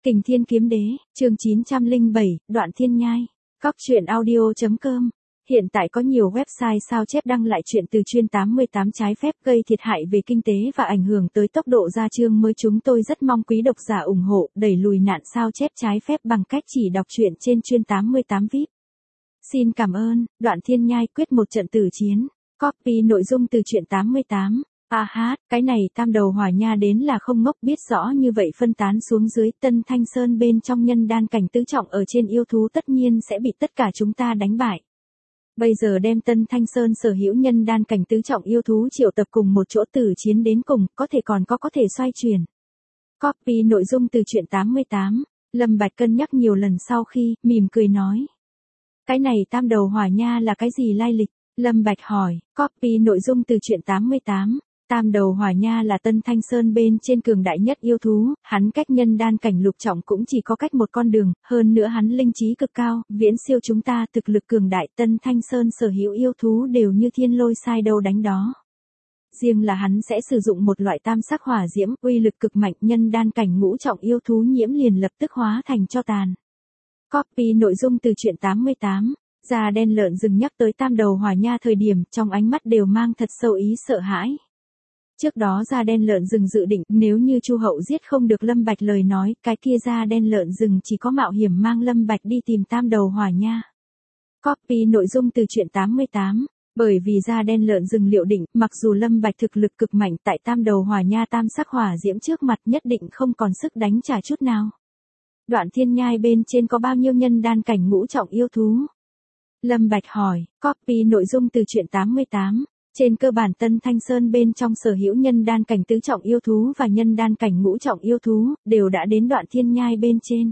Kình Thiên Kiếm Đế, chương 907, Đoạn Thiên Nhai. Các truyện audio.com. Hiện tại có nhiều website sao chép đăng lại truyện từ chuyên 88 trái phép gây thiệt hại về kinh tế và ảnh hưởng tới tốc độ ra chương mới. Chúng tôi rất mong quý độc giả ủng hộ, đẩy lùi nạn sao chép trái phép bằng cách chỉ đọc truyện trên chuyên 88 VIP. Xin cảm ơn. Đoạn Thiên Nhai quyết một trận tử chiến. Copy nội dung từ truyện 88. Cái này Tam Đầu Hỏa Nha đến là không ngốc, biết rõ như vậy phân tán xuống dưới Tân Thanh Sơn bên trong nhân đan cảnh tứ trọng ở trên yêu thú tất nhiên sẽ bị tất cả chúng ta đánh bại. Bây giờ đem Tân Thanh Sơn sở hữu nhân đan cảnh tứ trọng yêu thú triệu tập cùng một chỗ tử chiến đến cùng, có thể có thể xoay chuyển. Copy nội dung từ truyện 88. Lâm Bạch cân nhắc nhiều lần sau khi, mỉm cười nói. Cái này Tam Đầu Hỏa Nha là cái gì lai lịch? Lâm Bạch hỏi. Copy nội dung từ truyện 88. Tam Đầu Hỏa Nha là Tân Thanh Sơn bên trên cường đại nhất yêu thú, hắn cách nhân đan cảnh lục trọng cũng chỉ có cách một con đường, hơn nữa hắn linh trí cực cao, viễn siêu chúng ta, thực lực cường đại. Tân Thanh Sơn sở hữu yêu thú đều như thiên lôi sai đâu đánh đó. Riêng là hắn sẽ sử dụng một loại tam sắc hỏa diễm, uy lực cực mạnh, nhân đan cảnh ngũ trọng yêu thú nhiễm liền lập tức hóa thành tro tàn. Copy nội dung từ truyện 88. Da đen lợn rừng nhắc tới Tam Đầu Hỏa Nha thời điểm, trong ánh mắt đều mang thật sâu ý sợ hãi. Trước đó da đen lợn rừng dự định, nếu như Chu Hậu giết không được Lâm Bạch lời nói, cái kia da đen lợn rừng chỉ có mạo hiểm mang Lâm Bạch đi tìm Tam Đầu Hỏa Nha. Copy nội dung từ truyện 88. Bởi vì da đen lợn rừng liệu định, mặc dù Lâm Bạch thực lực cực mạnh tại Tam Đầu Hỏa Nha tam sắc hỏa diễm trước mặt nhất định không còn sức đánh trả chút nào. Đoạn Thiên Nhai bên trên có bao nhiêu nhân đan cảnh ngũ trọng yêu thú? Lâm Bạch hỏi. Copy nội dung từ truyện 88. Trên cơ bản Tân Thanh Sơn bên trong sở hữu nhân đan cảnh tứ trọng yêu thú và nhân đan cảnh ngũ trọng yêu thú, đều đã đến Đoạn Thiên Nhai bên trên.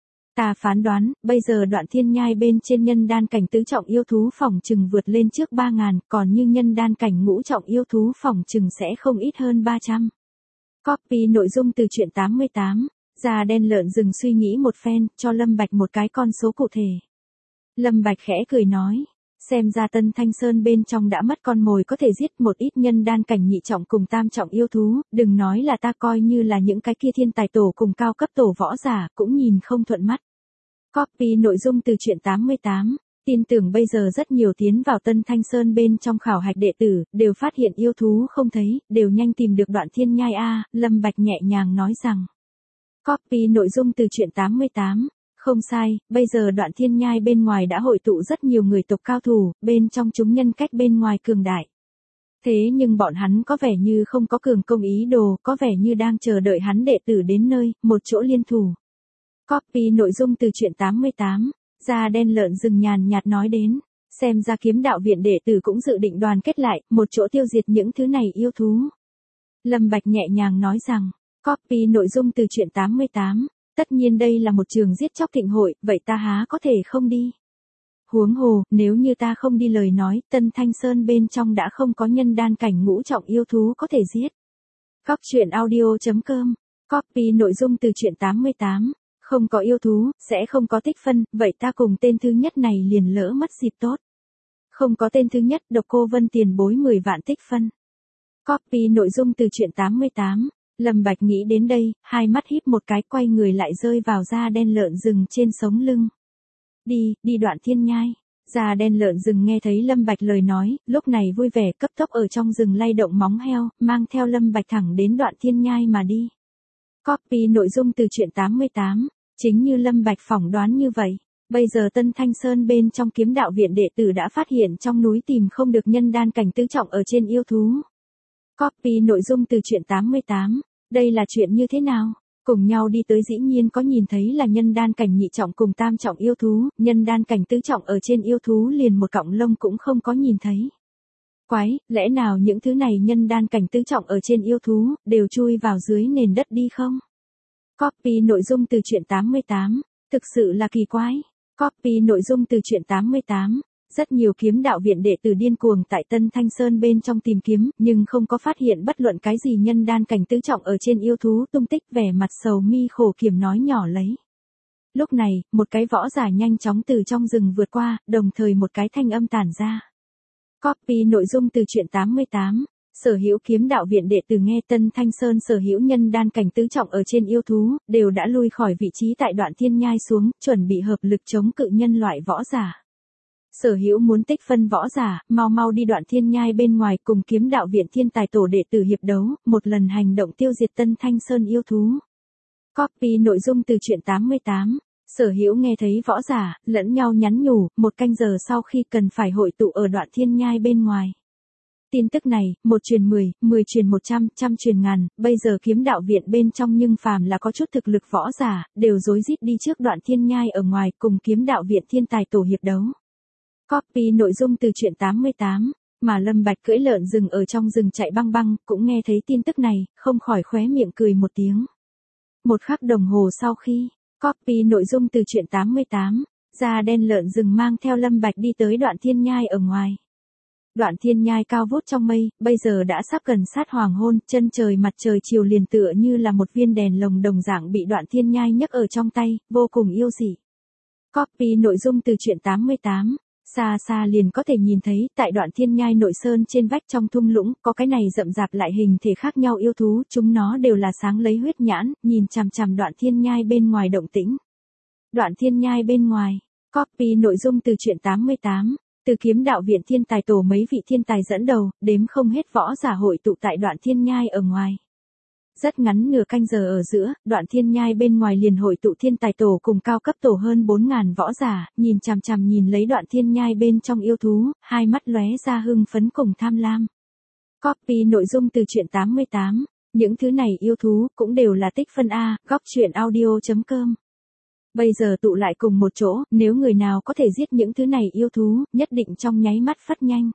Ta phán đoán, bây giờ Đoạn Thiên Nhai bên trên nhân đan cảnh tứ trọng yêu thú phỏng chừng vượt lên trước 3.000, còn như nhân đan cảnh ngũ trọng yêu thú phỏng chừng sẽ không ít hơn 300. Copy nội dung từ truyện 88. Da đen lợn rừng suy nghĩ một phen, cho Lâm Bạch một cái con số cụ thể. Lâm Bạch khẽ cười nói. Xem ra Tân Thanh Sơn bên trong đã mất con mồi có thể giết một ít nhân đan cảnh nhị trọng cùng tam trọng yêu thú, đừng nói là ta, coi như là những cái kia thiên tài tổ cùng cao cấp tổ võ giả, cũng nhìn không thuận mắt. Copy nội dung từ truyện 88. Tin tưởng bây giờ rất nhiều tiến vào Tân Thanh Sơn bên trong khảo hạch đệ tử, đều phát hiện yêu thú không thấy, đều nhanh tìm được Đoạn Thiên Nhai Lâm Bạch nhẹ nhàng nói rằng. Copy nội dung từ truyện 88. Không sai, bây giờ Đoạn Thiên Nhai bên ngoài đã hội tụ rất nhiều người tộc cao thủ, bên trong chúng nhân cách bên ngoài cường đại. Thế nhưng bọn hắn có vẻ như không có cường công ý đồ, có vẻ như đang chờ đợi hắn đệ tử đến nơi, một chỗ liên thủ. Copy nội dung từ truyện 88. Da đen lợn rừng nhàn nhạt nói đến. Xem ra Kiếm Đạo Viện đệ tử cũng dự định đoàn kết lại, một chỗ tiêu diệt những thứ này yêu thú. Lâm Bạch nhẹ nhàng nói rằng. Copy nội dung từ truyện 88. Tất nhiên đây là một trường giết chóc thịnh hội, vậy ta há có thể không đi. Huống hồ, nếu như ta không đi lời nói, Tân Thanh Sơn bên trong đã không có nhân đan cảnh ngũ trọng yêu thú có thể giết. Các truyện audio.com. Copy nội dung từ truyện 88. Không có yêu thú, sẽ không có tích phân, vậy ta cùng tên thứ nhất này liền lỡ mất dịp tốt. Không có tên thứ nhất, Độc Cô Vân tiền bối 10 vạn tích phân. Copy nội dung từ truyện 88. Lâm Bạch nghĩ đến đây, hai mắt híp một cái, quay người lại rơi vào da đen lợn rừng trên sống lưng. Đi Đoạn Thiên Nhai. Da đen lợn rừng nghe thấy Lâm Bạch lời nói, lúc này vui vẻ cấp tốc ở trong rừng lay động móng heo, mang theo Lâm Bạch thẳng đến Đoạn Thiên Nhai mà đi. Copy nội dung từ truyện 88. Chính như Lâm Bạch phỏng đoán như vậy. Bây giờ Tân Thanh Sơn bên trong Kiếm Đạo Viện đệ tử đã phát hiện trong núi tìm không được nhân đan cảnh tứ trọng ở trên yêu thú. Copy nội dung từ truyện 88. Đây là chuyện như thế nào? Cùng nhau đi tới dĩ nhiên có nhìn thấy là nhân đan cảnh nhị trọng cùng tam trọng yêu thú, nhân đan cảnh tứ trọng ở trên yêu thú liền một cọng lông cũng không có nhìn thấy. Quái, lẽ nào những thứ này nhân đan cảnh tứ trọng ở trên yêu thú, đều chui vào dưới nền đất đi không? Copy nội dung từ truyện 88. Thực sự là kỳ quái. Copy nội dung từ truyện 88. Rất nhiều Kiếm Đạo Viện đệ tử điên cuồng tại Tân Thanh Sơn bên trong tìm kiếm, nhưng không có phát hiện bất luận cái gì nhân đan cảnh tứ trọng ở trên yêu thú tung tích, vẻ mặt sầu mi khổ kiểm nói nhỏ lấy. Lúc này, một cái võ giả nhanh chóng từ trong rừng vượt qua, đồng thời một cái thanh âm tản ra. Copy nội dung từ truyện 88. Sở hữu kiếm đạo viện đệ tử nghe Tân Thanh Sơn sở hữu nhân đan cảnh tứ trọng ở trên yêu thú, đều đã lui khỏi vị trí tại đoạn thiên nhai xuống, chuẩn bị hợp lực chống cự nhân loại võ giả. Sở hữu muốn tích phân võ giả, mau mau đi đoạn thiên nhai bên ngoài cùng kiếm đạo viện thiên tài tổ đệ tử hiệp đấu, một lần hành động tiêu diệt Tân Thanh Sơn yêu thú. Copy nội dung từ truyện 88. Sở hữu nghe thấy võ giả, lẫn nhau nhắn nhủ, 1 canh giờ sau khi cần phải hội tụ ở đoạn thiên nhai bên ngoài. Tin tức này, 1 truyền 10, 10 truyền 100, trăm truyền ngàn, bây giờ kiếm đạo viện bên trong nhưng phàm là có chút thực lực võ giả, đều rối rít đi trước đoạn thiên nhai ở ngoài cùng kiếm đạo viện thiên tài tổ hiệp đấu. Copy nội dung từ truyện 88, mà Lâm Bạch cưỡi lợn rừng ở trong rừng chạy băng băng, cũng nghe thấy tin tức này, không khỏi khóe miệng cười một tiếng. 1 khắc đồng hồ sau khi, copy nội dung từ truyện 88, da đen lợn rừng mang theo Lâm Bạch đi tới đoạn thiên nhai ở ngoài. Đoạn thiên nhai cao vút trong mây, bây giờ đã sắp gần sát hoàng hôn, chân trời mặt trời chiều liền tựa như là một viên đèn lồng đồng dạng bị đoạn thiên nhai nhấc ở trong tay, vô cùng yêu dị. Copy nội dung từ truyện 88. Xa xa liền có thể nhìn thấy, tại đoạn thiên nhai nội sơn trên vách trong thung lũng, có cái này rậm rạp lại hình thể khác nhau yêu thú, chúng nó đều là sáng lấy huyết nhãn, nhìn chằm chằm đoạn thiên nhai bên ngoài động tĩnh. Đoạn thiên nhai bên ngoài, copy nội dung từ truyện 88, từ kiếm đạo viện thiên tài tổ mấy vị thiên tài dẫn đầu, đếm không hết võ giả hội tụ tại đoạn thiên nhai ở ngoài. Rất ngắn nửa canh giờ ở giữa, đoạn thiên nhai bên ngoài liền hội tụ thiên tài tổ cùng cao cấp tổ hơn 4.000 võ giả, nhìn chằm chằm nhìn lấy đoạn thiên nhai bên trong yêu thú, hai mắt lóe ra hưng phấn cùng tham lam. Copy nội dung từ truyện 88, những thứ này yêu thú cũng đều là tích phân A, góc truyện audio.com. Bây giờ tụ lại cùng một chỗ, nếu người nào có thể giết những thứ này yêu thú, nhất định trong nháy mắt phát nhanh.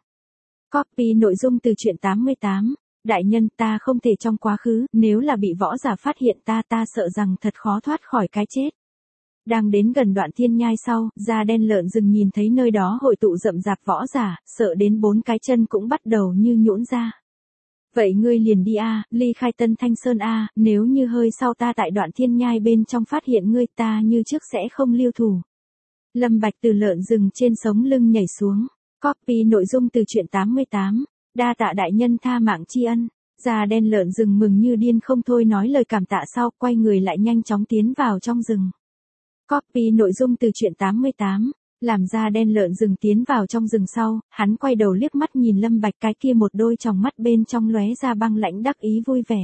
Copy nội dung từ truyện 88. Đại nhân, ta không thể trong quá khứ, nếu là bị võ giả phát hiện ta sợ rằng thật khó thoát khỏi cái chết. Đang đến gần đoạn thiên nhai sau, da đen lợn rừng nhìn thấy nơi đó hội tụ rậm rạp võ giả, sợ đến 4 cái chân cũng bắt đầu như nhũn ra. Vậy ngươi liền đi a, ly khai Tân Thanh Sơn a, nếu như hơi sau ta tại đoạn thiên nhai bên trong phát hiện ngươi ta như trước sẽ không lưu thủ. Lâm Bạch từ lợn rừng trên sống lưng nhảy xuống. Copy nội dung từ truyện 88. Đa tạ đại nhân tha mạng tri ân. Da đen lợn rừng mừng như điên không thôi nói lời cảm tạ sau, quay người lại nhanh chóng tiến vào trong rừng. Copy nội dung từ truyện 88. Làm da đen lợn rừng tiến vào trong rừng sau, hắn quay đầu liếc mắt nhìn Lâm Bạch cái kia một đôi tròng mắt bên trong lóe ra băng lãnh đắc ý vui vẻ.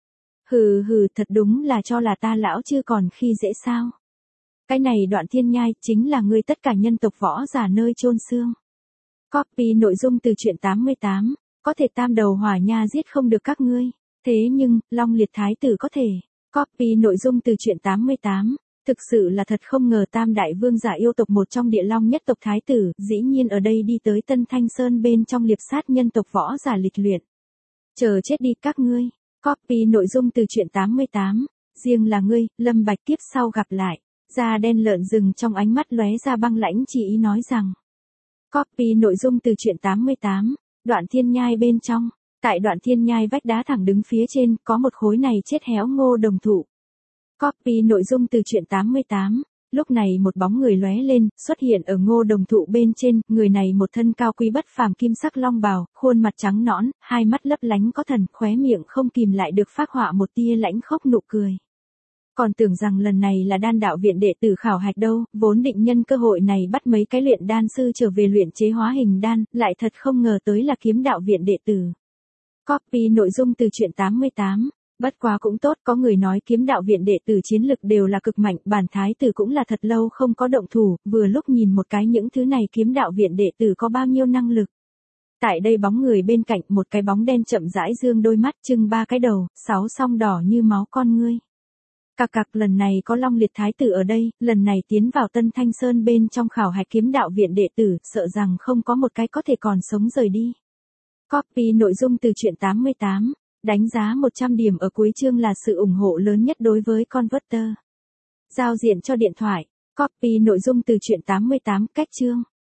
Hừ hừ, thật đúng là cho là ta lão chưa còn khi dễ sao. Cái này đoạn thiên nhai chính là ngươi tất cả nhân tộc võ giả nơi chôn xương. Copy nội dung từ truyện 88, có thể tam đầu hỏa nha giết không được các ngươi, thế nhưng, Long Liệt Thái tử có thể. Copy nội dung từ truyện 88, thực sự là thật không ngờ tam đại vương giả yêu tộc một trong địa long nhất tộc Thái tử, dĩ nhiên ở đây đi tới Tân Thanh Sơn bên trong liệp sát nhân tộc võ giả lịch luyện. Chờ chết đi các ngươi. Copy nội dung từ truyện 88, riêng là ngươi, Lâm Bạch kiếp sau gặp lại. Da đen lợn rừng trong ánh mắt lóe ra băng lãnh chỉ ý nói rằng. Copy nội dung từ truyện 88, đoạn thiên nhai bên trong, tại đoạn thiên nhai vách đá thẳng đứng phía trên, có một khối này chết héo ngô đồng thụ. Copy nội dung từ truyện 88, lúc này một bóng người lóe lên, xuất hiện ở ngô đồng thụ bên trên, người này một thân cao quý bất phàm kim sắc long bào, khuôn mặt trắng nõn, hai mắt lấp lánh có thần, khóe miệng không kìm lại được phác họa một tia lãnh khốc nụ cười. Còn tưởng rằng lần này là đan đạo viện đệ tử khảo hạch đâu, vốn định nhân cơ hội này bắt mấy cái luyện đan sư trở về luyện chế hóa hình đan, lại thật không ngờ tới là kiếm đạo viện đệ tử. Copy nội dung từ truyện 88, bất quá cũng tốt, có người nói kiếm đạo viện đệ tử chiến lực đều là cực mạnh, bản thái tử cũng là thật lâu không có động thủ, vừa lúc nhìn một cái những thứ này kiếm đạo viện đệ tử có bao nhiêu năng lực. Tại đây bóng người bên cạnh, một cái bóng đen chậm rãi dương đôi mắt, trưng 3 cái đầu, 6 song đỏ như máu con ngươi. Cặc cặc, lần này có Long Liệt Thái tử ở đây, lần này tiến vào Tân Thanh Sơn bên trong khảo hạch kiếm đạo viện đệ tử, sợ rằng không có một cái có thể còn sống rời đi. Copy nội dung từ truyện 88, đánh giá 100 điểm ở cuối chương là sự ủng hộ lớn nhất đối với Converter. Giao diện cho điện thoại. Copy nội dung từ truyện 88, cách chương.